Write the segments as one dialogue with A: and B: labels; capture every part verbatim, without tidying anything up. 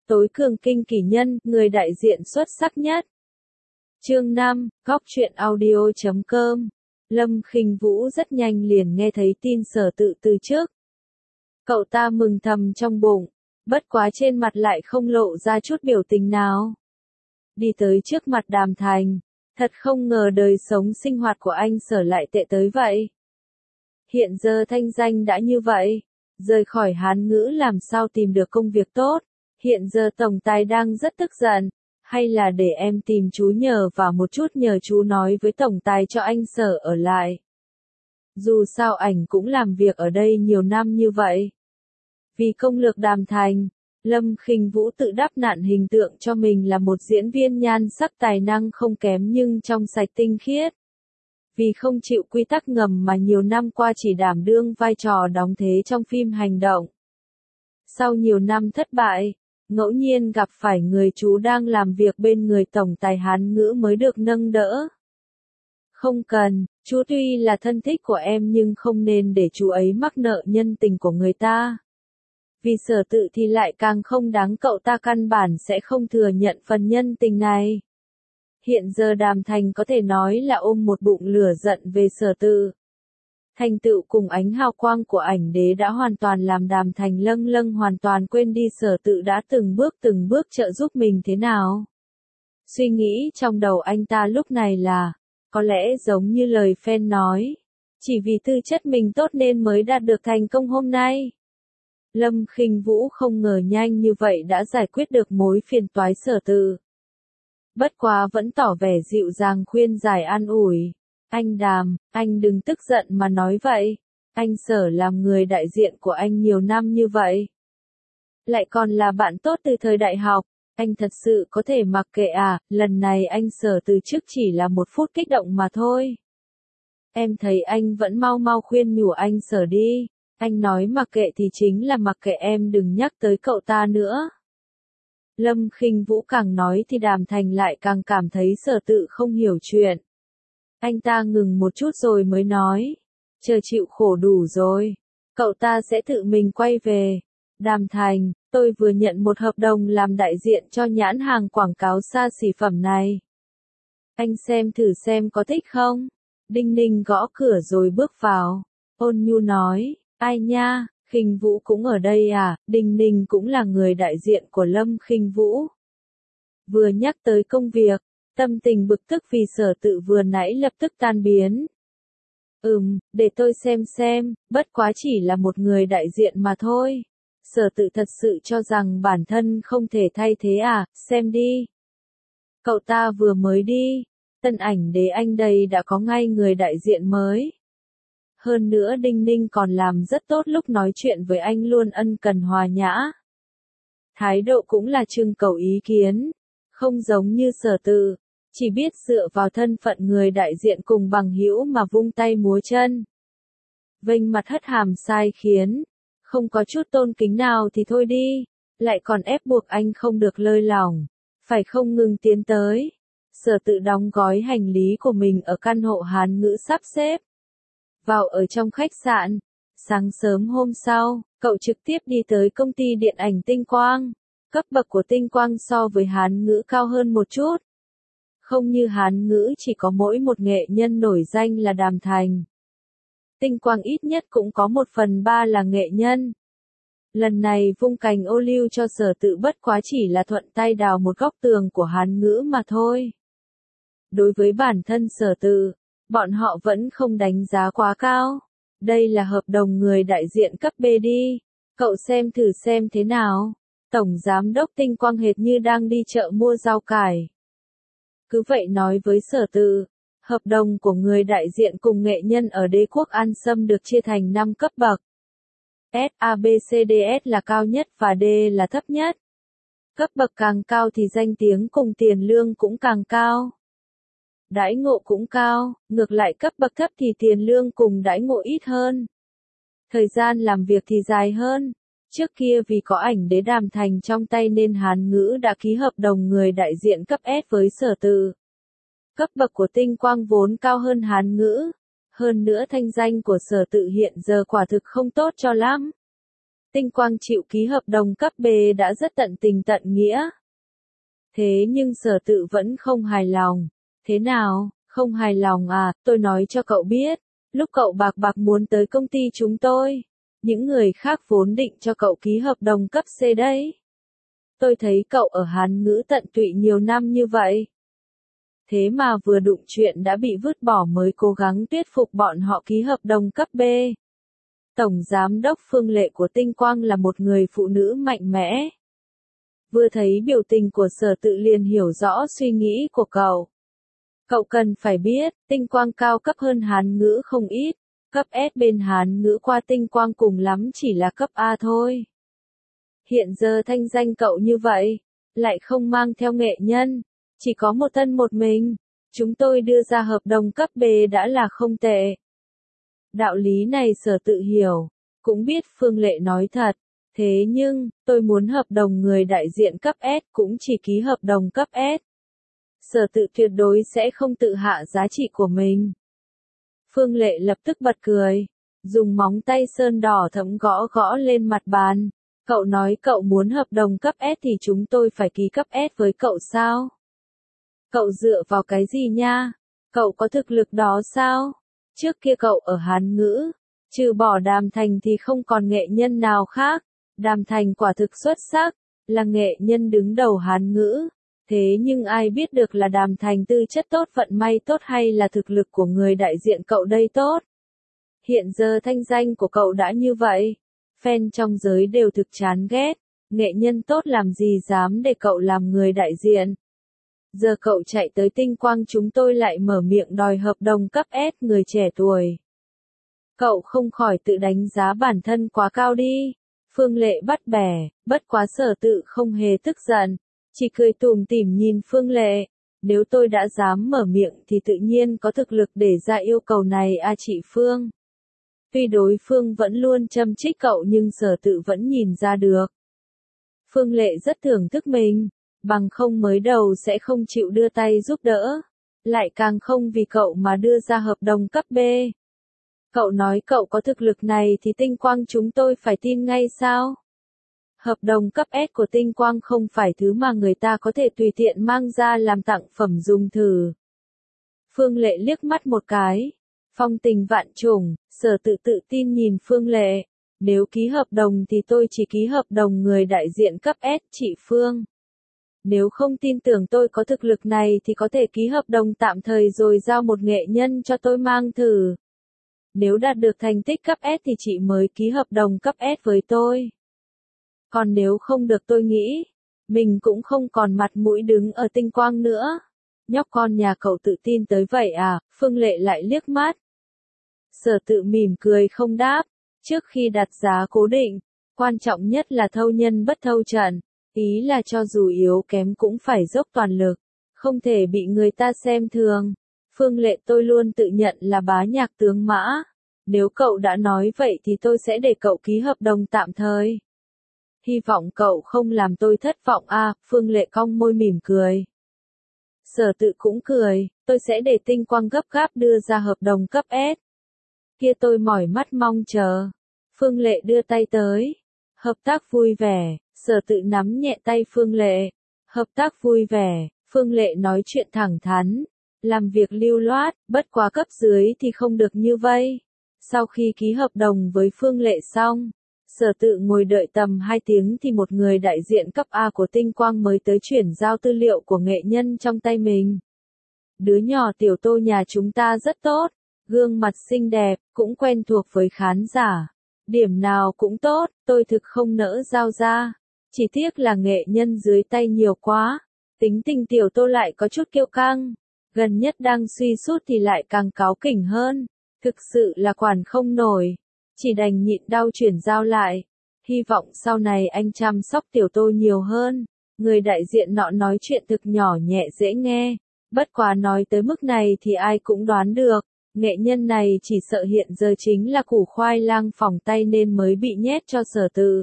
A: Tối cường kinh kỷ nhân, người đại diện xuất sắc nhất. Chương năm, góc truyện audio chấm com. Lâm Khinh Vũ rất nhanh liền nghe thấy tin Sở Tự từ trước. Cậu ta mừng thầm trong bụng, bất quá trên mặt lại không lộ ra chút biểu tình nào. Đi tới trước mặt Đàm Thành, thật không ngờ đời sống sinh hoạt của anh Sở lại tệ tới vậy. Hiện giờ thanh danh đã như vậy, rời khỏi Hán Ngữ làm sao tìm được công việc tốt, hiện giờ tổng tài đang rất tức giận, hay là để em tìm chú nhờ và một chút nhờ chú nói với tổng tài cho anh Sở ở lại. Dù sao ảnh cũng làm việc ở đây nhiều năm như vậy. Vì công lược Đàm Thành, Lâm Khinh Vũ tự đắp nặn hình tượng cho mình là một diễn viên nhan sắc tài năng không kém nhưng trong sạch tinh khiết. Vì không chịu quy tắc ngầm mà nhiều năm qua chỉ đảm đương vai trò đóng thế trong phim hành động. Sau nhiều năm thất bại, ngẫu nhiên gặp phải người chú đang làm việc bên người tổng tài Hán Ngữ mới được nâng đỡ. Không cần, chú tuy là thân thích của em nhưng không nên để chú ấy mắc nợ nhân tình của người ta. Vì Sở Tự thì lại càng không đáng, cậu ta căn bản sẽ không thừa nhận phần nhân tình này. Hiện giờ Đàm Thành có thể nói là ôm một bụng lửa giận về Sở Tự. Thành tựu cùng ánh hào quang của ảnh đế đã hoàn toàn làm Đàm Thành lâng lâng hoàn toàn quên đi Sở Tự đã từng bước từng bước trợ giúp mình thế nào. Suy nghĩ trong đầu anh ta lúc này là, có lẽ giống như lời fan nói, chỉ vì tư chất mình tốt nên mới đạt được thành công hôm nay. Lâm Khinh Vũ không ngờ nhanh như vậy đã giải quyết được mối phiền toái Sở Tự. Bất quá vẫn tỏ vẻ dịu dàng khuyên giải an ủi. Anh Đàm, anh đừng tức giận mà nói vậy. Anh Sở làm người đại diện của anh nhiều năm như vậy. Lại còn là bạn tốt từ thời đại học. Anh thật sự có thể mặc kệ à, lần này anh Sở từ chức chỉ là một phút kích động mà thôi. Em thấy anh vẫn mau mau khuyên nhủ anh Sở đi. Anh nói mặc kệ thì chính là mặc kệ, em đừng nhắc tới cậu ta nữa. Lâm Khinh Vũ càng nói thì Đàm Thành lại càng cảm thấy Sở Tự không hiểu chuyện. Anh ta ngừng một chút rồi mới nói, chờ chịu khổ đủ rồi, cậu ta sẽ tự mình quay về. Đàm Thành, tôi vừa nhận một hợp đồng làm đại diện cho nhãn hàng quảng cáo xa xỉ phẩm này. Anh xem thử xem có thích không? Đinh Ninh gõ cửa rồi bước vào. Ôn nhu nói, ai nha, Khinh Vũ cũng ở đây à? Đinh Ninh cũng là người đại diện của Lâm Khinh Vũ. Vừa nhắc tới công việc, tâm tình bực tức vì Sở Tự vừa nãy lập tức tan biến. Ừm, để tôi xem xem, bất quá chỉ là một người đại diện mà thôi. Sở Tự thật sự cho rằng bản thân không thể thay thế à, xem đi. Cậu ta vừa mới đi, tân ảnh đế anh đây đã có ngay người đại diện mới. Hơn nữa Đinh Ninh còn làm rất tốt, lúc nói chuyện với anh luôn ân cần hòa nhã. Thái độ cũng là trưng cầu ý kiến, không giống như Sở Tự, chỉ biết dựa vào thân phận người đại diện cùng bằng hữu mà vung tay múa chân. Vênh mặt hất hàm sai khiến, không có chút tôn kính nào thì thôi đi, lại còn ép buộc anh không được lơi lỏng, phải không ngừng tiến tới. Sở Tự đóng gói hành lý của mình ở căn hộ Hán Ngữ sắp xếp. Vào ở trong khách sạn, sáng sớm hôm sau, cậu trực tiếp đi tới công ty điện ảnh Tinh Quang. Cấp bậc của Tinh Quang so với Hán Ngữ cao hơn một chút. Không như Hán Ngữ chỉ có mỗi một nghệ nhân nổi danh là Đàm Thành. Tinh Quang ít nhất cũng có một phần ba là nghệ nhân. Lần này vung cành ô liu cho Sở Tự bất quá chỉ là thuận tay đào một góc tường của Hán Ngữ mà thôi. Đối với bản thân Sở Tự, bọn họ vẫn không đánh giá quá cao. Đây là hợp đồng người đại diện cấp B đi. Cậu xem thử xem thế nào. Tổng giám đốc Tinh Quang hệt như đang đi chợ mua rau cải. Cứ vậy nói với Sở Tự, hợp đồng của người đại diện cùng nghệ nhân ở Đế quốc An Sâm được chia thành năm cấp bậc. S, A, B, C, D, S là cao nhất và D là thấp nhất. Cấp bậc càng cao thì danh tiếng cùng tiền lương cũng càng cao. Đãi ngộ cũng cao, ngược lại cấp bậc thấp thì tiền lương cùng đãi ngộ ít hơn. Thời gian làm việc thì dài hơn. Trước kia vì có ảnh đế Đàm Thành trong tay nên Hán Ngữ đã ký hợp đồng người đại diện cấp S với Sở Tự. Cấp bậc của Tinh Quang vốn cao hơn Hán Ngữ. Hơn nữa thanh danh của Sở Tự hiện giờ quả thực không tốt cho lắm. Tinh Quang chịu ký hợp đồng cấp B đã rất tận tình tận nghĩa. Thế nhưng Sở Tự vẫn không hài lòng. Thế nào, không hài lòng à, tôi nói cho cậu biết, lúc cậu bạc bạc muốn tới công ty chúng tôi, những người khác vốn định cho cậu ký hợp đồng cấp C đấy. Tôi thấy cậu ở Hán Ngữ tận tụy nhiều năm như vậy. Thế mà vừa đụng chuyện đã bị vứt bỏ mới cố gắng thuyết phục bọn họ ký hợp đồng cấp B. Tổng Giám đốc Phương Lệ của Tinh Quang là một người phụ nữ mạnh mẽ. Vừa thấy biểu tình của Sở Tự liền hiểu rõ suy nghĩ của cậu. Cậu cần phải biết, Tinh Quang cao cấp hơn Hán Ngữ không ít, cấp S bên Hán Ngữ qua Tinh Quang cùng lắm chỉ là cấp A thôi. Hiện giờ thanh danh cậu như vậy, lại không mang theo nghệ nhân, chỉ có một thân một mình, chúng tôi đưa ra hợp đồng cấp B đã là không tệ. Đạo lý này Sở Tự hiểu, cũng biết Phương Lệ nói thật, thế nhưng, tôi muốn hợp đồng người đại diện cấp S cũng chỉ ký hợp đồng cấp S. Sở Tự tuyệt đối sẽ không tự hạ giá trị của mình. Phương Lệ lập tức bật cười, dùng móng tay sơn đỏ thẫm gõ gõ lên mặt bàn. Cậu nói cậu muốn hợp đồng cấp S thì chúng tôi phải ký cấp S với cậu sao? Cậu dựa vào cái gì nha? Cậu có thực lực đó sao? Trước kia cậu ở Hán Ngữ, trừ bỏ Đàm Thành thì không còn nghệ nhân nào khác. Đàm Thành quả thực xuất sắc, là nghệ nhân đứng đầu Hán Ngữ. Thế nhưng ai biết được là Đàm Thành tư chất tốt, vận may tốt hay là thực lực của người đại diện cậu đây tốt? Hiện giờ thanh danh của cậu đã như vậy, fan trong giới đều thực chán ghét, nghệ nhân tốt làm gì dám để cậu làm người đại diện. Giờ cậu chạy tới Tinh Quang chúng tôi lại mở miệng đòi hợp đồng cấp S người trẻ tuổi. Cậu không khỏi tự đánh giá bản thân quá cao đi. Phương Lệ bắt bẻ, bất quá Sở Tự không hề tức giận, chỉ cười tủm tỉm nhìn Phương Lệ. Nếu tôi đã dám mở miệng thì tự nhiên có thực lực để ra yêu cầu này à chị Phương. Tuy đối phương vẫn luôn châm chích cậu nhưng Sở Tự vẫn nhìn ra được. Phương Lệ rất thưởng thức mình, bằng không mới đầu sẽ không chịu đưa tay giúp đỡ, lại càng không vì cậu mà đưa ra hợp đồng cấp B. Cậu nói cậu có thực lực này thì Tinh Quang chúng tôi phải tin ngay sao? Hợp đồng cấp S của Tinh Quang không phải thứ mà người ta có thể tùy tiện mang ra làm tặng phẩm dùng thử. Phương Lệ liếc mắt một cái. Phong tình vạn trùng, Sở Tự tự tin nhìn Phương Lệ. Nếu ký hợp đồng thì tôi chỉ ký hợp đồng người đại diện cấp S, chị Phương. Nếu không tin tưởng tôi có thực lực này thì có thể ký hợp đồng tạm thời rồi giao một nghệ nhân cho tôi mang thử. Nếu đạt được thành tích cấp S thì chị mới ký hợp đồng cấp S với tôi. Còn nếu không được tôi nghĩ, mình cũng không còn mặt mũi đứng ở Tinh Quang nữa. Nhóc con nhà cậu tự tin tới vậy à, Phương Lệ lại liếc mắt. Sở Tự mỉm cười không đáp, trước khi đặt giá cố định, quan trọng nhất là thâu nhân bất thâu trận, ý là cho dù yếu kém cũng phải dốc toàn lực, không thể bị người ta xem thường. Phương Lệ tôi luôn tự nhận là bá nhạc tướng mã, nếu cậu đã nói vậy thì tôi sẽ để cậu ký hợp đồng tạm thời. Hy vọng cậu không làm tôi thất vọng a, Phương Lệ cong môi mỉm cười. Sở Tự cũng cười, tôi sẽ để Tinh Quang gấp gáp đưa ra hợp đồng cấp S. Kia tôi mỏi mắt mong chờ. Phương Lệ đưa tay tới. Hợp tác vui vẻ, Sở Tự nắm nhẹ tay Phương Lệ. Hợp tác vui vẻ, Phương Lệ nói chuyện thẳng thắn. Làm việc lưu loát, bất quá cấp dưới thì không được như vây. Sau khi ký hợp đồng với Phương Lệ xong, Sở Tự ngồi đợi tầm hai tiếng thì một người đại diện cấp A của Tinh Quang mới tới chuyển giao tư liệu của nghệ nhân trong tay mình. Đứa nhỏ Tiểu Tô nhà chúng ta rất tốt, gương mặt xinh đẹp, cũng quen thuộc với khán giả. Điểm nào cũng tốt, tôi thực không nỡ giao ra. Chỉ tiếc là nghệ nhân dưới tay nhiều quá. Tính tình Tiểu Tô lại có chút kiêu căng. Gần nhất đang suy sút thì lại càng cáu kỉnh hơn. Thực sự là quản không nổi. Chỉ đành nhịn đau chuyển giao lại. Hy vọng sau này anh chăm sóc Tiểu Tô nhiều hơn. Người đại diện nọ nói chuyện thực nhỏ nhẹ dễ nghe. Bất quá nói tới mức này thì ai cũng đoán được. Nghệ nhân này chỉ sợ hiện giờ chính là củ khoai lang phỏng tay nên mới bị nhét cho Sở Tự.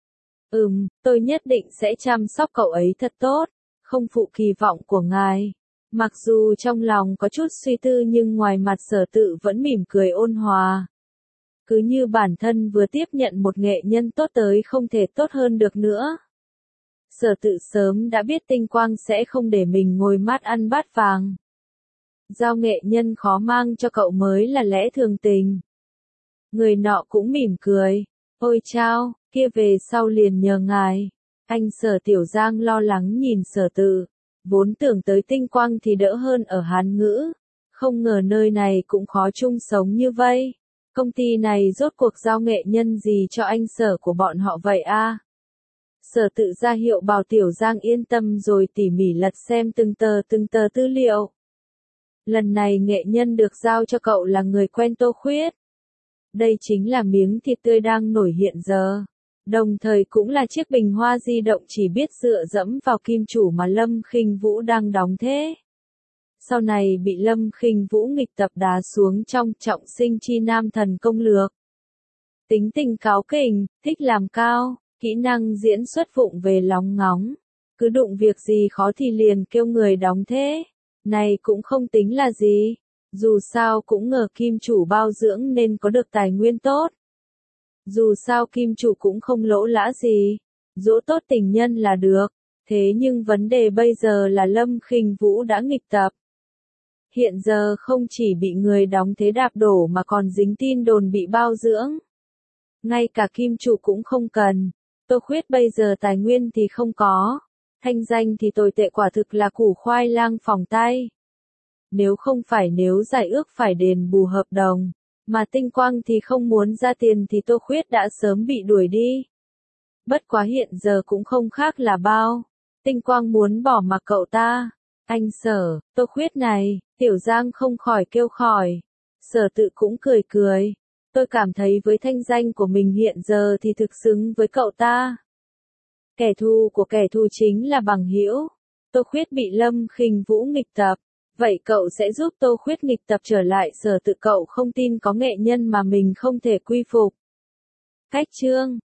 A: Ừm, tôi nhất định sẽ chăm sóc cậu ấy thật tốt. Không phụ kỳ vọng của ngài. Mặc dù trong lòng có chút suy tư nhưng ngoài mặt Sở Tự vẫn mỉm cười ôn hòa. Cứ như bản thân vừa tiếp nhận một nghệ nhân tốt tới không thể tốt hơn được nữa. Sở Tự sớm đã biết Tinh Quang sẽ không để mình ngồi mát ăn bát vàng. Giao nghệ nhân khó mang cho cậu mới là lẽ thường tình. Người nọ cũng mỉm cười. Ôi chao, kia về sau liền nhờ ngài. Anh Sở Tiểu Giang lo lắng nhìn Sở Tự. Vốn tưởng tới Tinh Quang thì đỡ hơn ở Hán Ngữ. Không ngờ nơi này cũng khó chung sống như vây. Công ty này rốt cuộc giao nghệ nhân gì cho anh Sở của bọn họ vậy a? Sở Tự ra hiệu bảo Tiểu Giang yên tâm rồi tỉ mỉ lật xem từng tờ từng tờ tư liệu. Lần này nghệ nhân được giao cho cậu là người quen Tô Khuyết. Đây chính là miếng thịt tươi đang nổi hiện giờ. Đồng thời cũng là chiếc bình hoa di động chỉ biết dựa dẫm vào kim chủ mà Lâm Khinh Vũ đang đóng thế. Sau này bị Lâm Khinh Vũ nghịch tập đá xuống trong Trọng Sinh Chi Nam Thần Công Lược. Tính tình cáu kỉnh, thích làm cao, kỹ năng diễn xuất vụng về lóng ngóng. Cứ đụng việc gì khó thì liền kêu người đóng thế. Này cũng không tính là gì. Dù sao cũng ngờ kim chủ bao dưỡng nên có được tài nguyên tốt. Dù sao kim chủ cũng không lỗ lã gì. Dỗ tốt tình nhân là được. Thế nhưng vấn đề bây giờ là Lâm Khinh Vũ đã nghịch tập. Hiện giờ không chỉ bị người đóng thế đạp đổ mà còn dính tin đồn bị bao dưỡng. Ngay cả kim chủ cũng không cần. Tô Khuyết bây giờ tài nguyên thì không có. Thanh danh thì tồi tệ quả thực là củ khoai lang phỏng tay. Nếu không phải nếu giải ước phải đền bù hợp đồng, mà Tinh Quang thì không muốn ra tiền thì Tô Khuyết đã sớm bị đuổi đi. Bất quá hiện giờ cũng không khác là bao. Tinh Quang muốn bỏ mặc cậu ta. Anh Sở, Tô Khuyết này, Tiểu Giang không khỏi kêu khỏi. Sở Tự cũng cười cười. Tôi cảm thấy với thanh danh của mình hiện giờ thì thực xứng với cậu ta. Kẻ thù của kẻ thù chính là bằng hữu. Tô Khuyết bị Lâm Khinh Vũ nghịch tập. Vậy cậu sẽ giúp Tô Khuyết nghịch tập trở lại. Sở Tự cậu không tin có nghệ nhân mà mình không thể quy phục. Khách chương.